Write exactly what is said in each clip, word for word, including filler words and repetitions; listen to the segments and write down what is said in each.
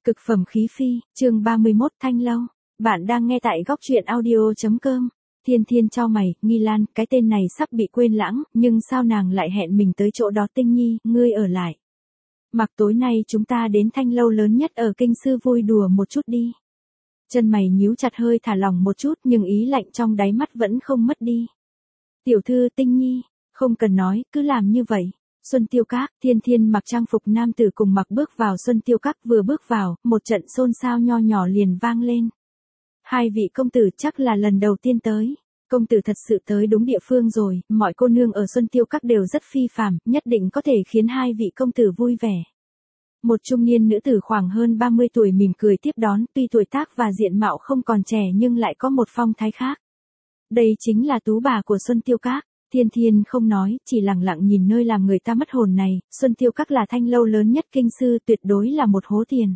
Cực phẩm khí phi, chương ba mươi mốt Thanh Lâu. Bạn đang nghe tại góc truyện audio chấm com. Thiên Thiên chau mày, Nghi Lan, cái tên này sắp bị quên lãng, nhưng sao nàng lại hẹn mình tới chỗ đó? Tinh Nhi, ngươi ở lại. Mặc tối nay chúng ta đến Thanh Lâu lớn nhất ở Kinh Sư vui đùa một chút đi. Chân mày nhíu chặt hơi thả lỏng một chút nhưng ý lạnh trong đáy mắt vẫn không mất đi. Tiểu thư Tinh Nhi, không cần nói, cứ làm như vậy. Xuân Tiêu Các, Thiên Thiên mặc trang phục nam tử cùng mặc bước vào Xuân Tiêu Các, vừa bước vào, một trận xôn xao nho nhỏ liền vang lên. Hai vị công tử chắc là lần đầu tiên tới. Công tử thật sự tới đúng địa phương rồi, mọi cô nương ở Xuân Tiêu Các đều rất phi phàm, nhất định có thể khiến hai vị công tử vui vẻ. Một trung niên nữ tử khoảng hơn ba mươi tuổi mỉm cười tiếp đón, tuy tuổi tác và diện mạo không còn trẻ nhưng lại có một phong thái khác. Đây chính là tú bà của Xuân Tiêu Các. Thiên Thiên không nói, chỉ lặng lặng nhìn nơi làm người ta mất hồn này. Xuân Tiêu Các là thanh lâu lớn nhất Kinh Sư, tuyệt đối là một hố tiền.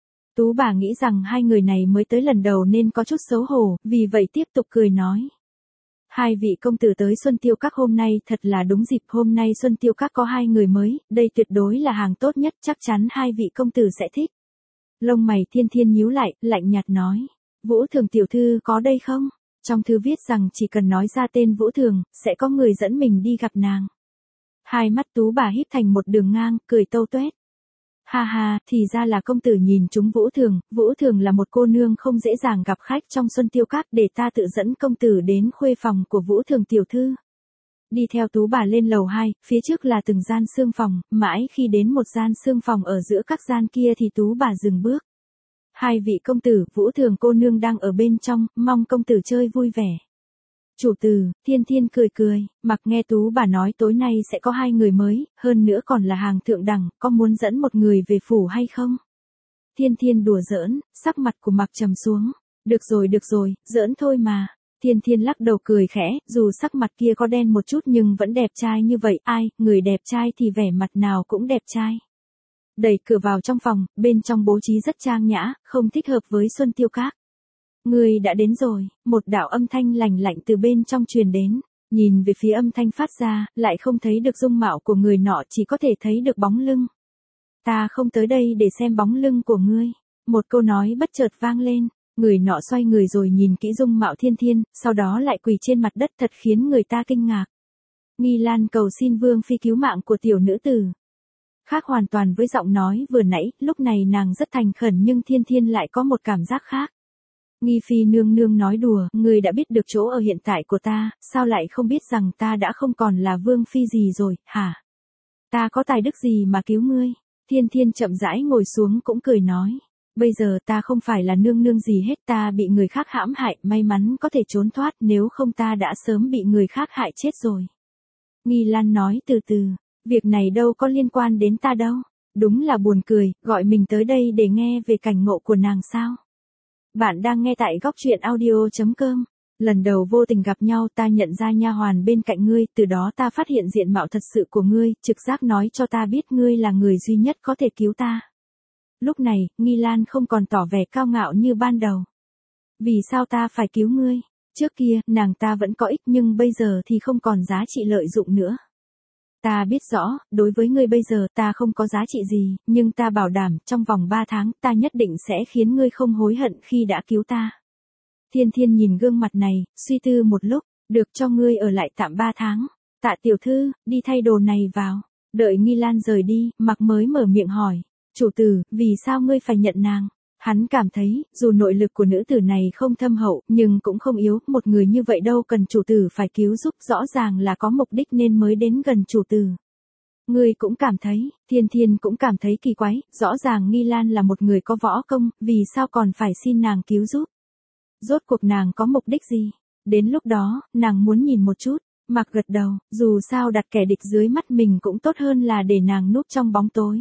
Tú bà nghĩ rằng hai người này mới tới lần đầu nên có chút xấu hổ, vì vậy tiếp tục cười nói. Hai vị công tử tới Xuân Tiêu Các hôm nay thật là đúng dịp, hôm nay Xuân Tiêu Các có hai người mới, đây tuyệt đối là hàng tốt nhất, chắc chắn hai vị công tử sẽ thích. Lông mày Thiên Thiên nhíu lại, lạnh nhạt nói. Vũ Thường tiểu thư có đây không? Trong thư viết rằng chỉ cần nói ra tên Vũ Thường, sẽ có người dẫn mình đi gặp nàng. Hai mắt tú bà híp thành một đường ngang, cười tâu tuét. Ha ha, thì ra là công tử nhìn chúng Vũ Thường, Vũ Thường là một cô nương không dễ dàng gặp khách trong Xuân Tiêu Các, để ta tự dẫn công tử đến khuê phòng của Vũ Thường tiểu thư. Đi theo tú bà lên lầu hai, phía trước là từng gian xương phòng, mãi khi đến một gian xương phòng ở giữa các gian kia thì tú bà dừng bước. Hai vị công tử, Vũ Thường cô nương đang ở bên trong, mong công tử chơi vui vẻ. Chủ tử, Thiên Thiên cười cười, mặc nghe tú bà nói tối nay sẽ có hai người mới, hơn nữa còn là hàng thượng đẳng, có muốn dẫn một người về phủ hay không? Thiên Thiên đùa giỡn, sắc mặt của mặc trầm xuống. Được rồi được rồi, giỡn thôi mà. Thiên Thiên lắc đầu cười khẽ, dù sắc mặt kia có đen một chút nhưng vẫn đẹp trai như vậy, ai, người đẹp trai thì vẻ mặt nào cũng đẹp trai. Đẩy cửa vào trong phòng, bên trong bố trí rất trang nhã, không thích hợp với Xuân Tiêu Các. Người đã đến rồi, một đạo âm thanh lành lạnh từ bên trong truyền đến, nhìn về phía âm thanh phát ra, lại không thấy được dung mạo của người nọ, chỉ có thể thấy được bóng lưng. Ta không tới đây để xem bóng lưng của ngươi. Một câu nói bất chợt vang lên, người nọ xoay người rồi nhìn kỹ dung mạo Thiên Thiên, sau đó lại quỳ trên mặt đất thật khiến người ta kinh ngạc. Nghi Lan cầu xin Vương Phi cứu mạng của tiểu nữ tử. Khác hoàn toàn với giọng nói vừa nãy, lúc này nàng rất thành khẩn nhưng Thiên Thiên lại có một cảm giác khác. Nghi Phi nương nương nói đùa, người đã biết được chỗ ở hiện tại của ta, sao lại không biết rằng ta đã không còn là Vương Phi gì rồi, hả? Ta có tài đức gì mà cứu ngươi? Thiên Thiên chậm rãi ngồi xuống cũng cười nói. Bây giờ ta không phải là nương nương gì hết, ta bị người khác hãm hại, may mắn có thể trốn thoát, nếu không ta đã sớm bị người khác hại chết rồi. Nghi Lan nói từ từ. Việc này đâu có liên quan đến ta đâu. Đúng là buồn cười, gọi mình tới đây để nghe về cảnh ngộ của nàng sao. Bạn đang nghe tại góc truyện audio chấm com. Lần đầu vô tình gặp nhau ta nhận ra nha hoàn bên cạnh ngươi, từ đó ta phát hiện diện mạo thật sự của ngươi, trực giác nói cho ta biết ngươi là người duy nhất có thể cứu ta. Lúc này, Nghi Lan không còn tỏ vẻ cao ngạo như ban đầu. Vì sao ta phải cứu ngươi? Trước kia, nàng ta vẫn có ích nhưng bây giờ thì không còn giá trị lợi dụng nữa. Ta biết rõ, đối với ngươi bây giờ ta không có giá trị gì, nhưng ta bảo đảm, trong vòng ba tháng, ta nhất định sẽ khiến ngươi không hối hận khi đã cứu ta. Thiên Thiên nhìn gương mặt này, suy tư một lúc, được cho ngươi ở lại tạm ba tháng. Tạ tiểu thư, đi thay đồ này vào. Đợi Nghi Lan rời đi, mặc mới mở miệng hỏi. Chủ tử, vì sao ngươi phải nhận nàng? Hắn cảm thấy, dù nội lực của nữ tử này không thâm hậu, nhưng cũng không yếu, một người như vậy đâu cần chủ tử phải cứu giúp, rõ ràng là có mục đích nên mới đến gần chủ tử. Ngươi cũng cảm thấy, Thiên Thiên cũng cảm thấy kỳ quái, rõ ràng Nghi Lan là một người có võ công, vì sao còn phải xin nàng cứu giúp? Rốt cuộc nàng có mục đích gì? Đến lúc đó, nàng muốn nhìn một chút, mặc gật đầu, dù sao đặt kẻ địch dưới mắt mình cũng tốt hơn là để nàng núp trong bóng tối.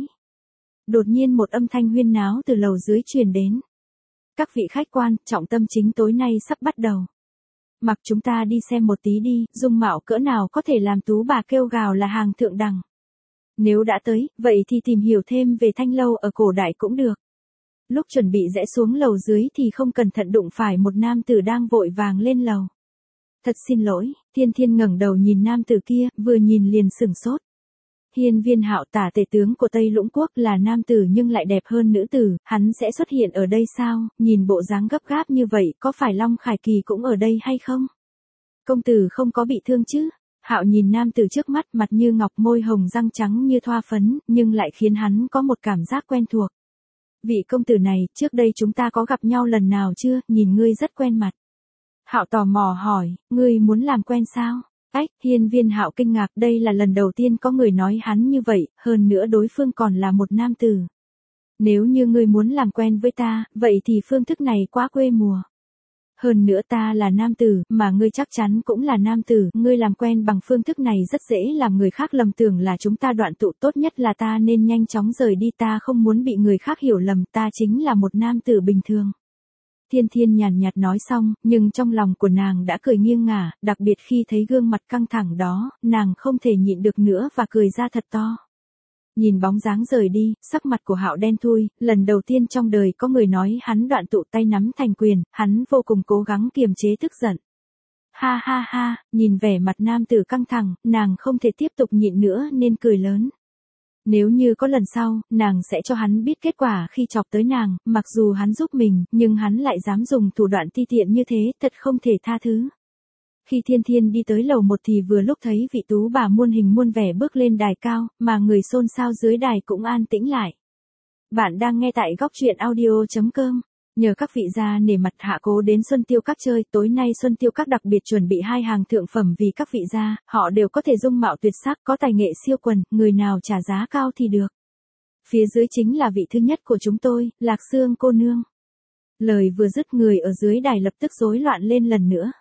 Đột nhiên một âm thanh huyên náo từ lầu dưới truyền đến. Các vị khách quan, trọng tâm chính tối nay sắp bắt đầu. Mặc chúng ta đi xem một tí đi, dung mạo cỡ nào có thể làm tú bà kêu gào là hàng thượng đẳng. Nếu đã tới, vậy thì tìm hiểu thêm về thanh lâu ở cổ đại cũng được. Lúc chuẩn bị rẽ xuống lầu dưới thì không cẩn thận đụng phải một nam tử đang vội vàng lên lầu. Thật xin lỗi, Thiên Thiên ngẩng đầu nhìn nam tử kia, vừa nhìn liền sửng sốt. Hiên Viên Hạo tả tể tướng của Tây Lũng Quốc là nam tử nhưng lại đẹp hơn nữ tử, hắn sẽ xuất hiện ở đây sao, nhìn bộ dáng gấp gáp như vậy, có phải Long Khải Kỳ cũng ở đây hay không? Công tử không có bị thương chứ? Hạo nhìn nam tử trước mắt, mặt như ngọc, môi hồng, răng trắng như thoa phấn, nhưng lại khiến hắn có một cảm giác quen thuộc. Vị công tử này, trước đây chúng ta có gặp nhau lần nào chưa, nhìn ngươi rất quen mặt. Hạo tò mò hỏi, ngươi muốn làm quen sao? Ách, Hiên Viên Hạo kinh ngạc, đây là lần đầu tiên có người nói hắn như vậy, hơn nữa đối phương còn là một nam tử. Nếu như ngươi muốn làm quen với ta, vậy thì phương thức này quá quê mùa. Hơn nữa ta là nam tử, mà ngươi chắc chắn cũng là nam tử, ngươi làm quen bằng phương thức này rất dễ làm người khác lầm tưởng là chúng ta đoạn tụ, tốt nhất là ta nên nhanh chóng rời đi, ta không muốn bị người khác hiểu lầm, ta chính là một nam tử bình thường. Thiên Thiên nhàn nhạt nói xong, nhưng trong lòng của nàng đã cười nghiêng ngả, đặc biệt khi thấy gương mặt căng thẳng đó, nàng không thể nhịn được nữa và cười ra thật to. Nhìn bóng dáng rời đi, sắc mặt của Hạo đen thui, lần đầu tiên trong đời có người nói hắn đoạn tụ, tay nắm thành quyền, hắn vô cùng cố gắng kiềm chế tức giận. Ha ha ha, nhìn vẻ mặt nam tử căng thẳng, nàng không thể tiếp tục nhịn nữa nên cười lớn. Nếu như có lần sau, nàng sẽ cho hắn biết kết quả khi chọc tới nàng, mặc dù hắn giúp mình, nhưng hắn lại dám dùng thủ đoạn ti tiện như thế, thật không thể tha thứ. Khi Thiên Thiên đi tới lầu một thì vừa lúc thấy vị tú bà muôn hình muôn vẻ bước lên đài cao, mà người xôn xao dưới đài cũng an tĩnh lại. Bạn đang nghe tại góc truyện audio chấm com. Nhờ các vị gia nể mặt Hạ Cố đến Xuân Tiêu Các chơi, tối nay Xuân Tiêu Các đặc biệt chuẩn bị hai hàng thượng phẩm vì các vị gia, họ đều có thể dung mạo tuyệt sắc, có tài nghệ siêu quần, người nào trả giá cao thì được. Phía dưới chính là vị thứ nhất của chúng tôi, Lạc Xương cô nương. Lời vừa dứt, người ở dưới đài lập tức rối loạn lên lần nữa.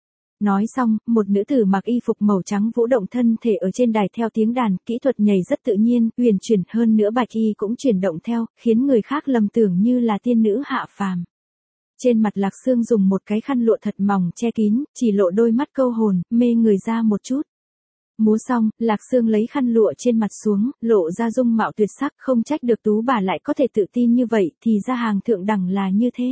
Nói xong, một nữ tử mặc y phục màu trắng vũ động thân thể ở trên đài theo tiếng đàn, kỹ thuật nhảy rất tự nhiên, uyển chuyển, hơn nữa bạch y cũng chuyển động theo, khiến người khác lầm tưởng như là tiên nữ hạ phàm. Trên mặt Lạc Xương dùng một cái khăn lụa thật mỏng che kín, chỉ lộ đôi mắt câu hồn, mê người ra một chút. Múa xong, Lạc Xương lấy khăn lụa trên mặt xuống, lộ ra dung mạo tuyệt sắc, không trách được tú bà lại có thể tự tin như vậy, thì ra hàng thượng đẳng là như thế.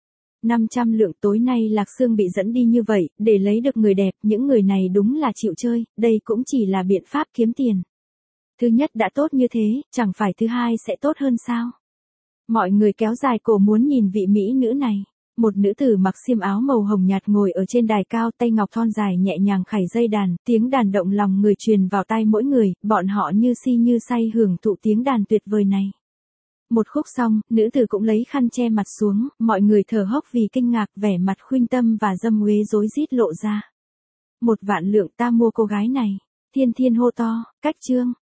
năm trăm lượng, tối nay Lạc Xương bị dẫn đi như vậy, để lấy được người đẹp, những người này đúng là chịu chơi, đây cũng chỉ là biện pháp kiếm tiền. Thứ nhất đã tốt như thế, chẳng phải thứ hai sẽ tốt hơn sao? Mọi người kéo dài cổ muốn nhìn vị mỹ nữ này. Một nữ tử mặc xiêm áo màu hồng nhạt ngồi ở trên đài cao, tay ngọc thon dài nhẹ nhàng khảy dây đàn, tiếng đàn động lòng người truyền vào tai mỗi người, bọn họ như si như say hưởng thụ tiếng đàn tuyệt vời này. Một khúc xong, nữ tử cũng lấy khăn che mặt xuống, mọi người thở hốc vì kinh ngạc, vẻ mặt khuynh tâm và dâm uế rối rít lộ ra. Một vạn lượng ta mua cô gái này. Thiên Thiên hô to, cách chương.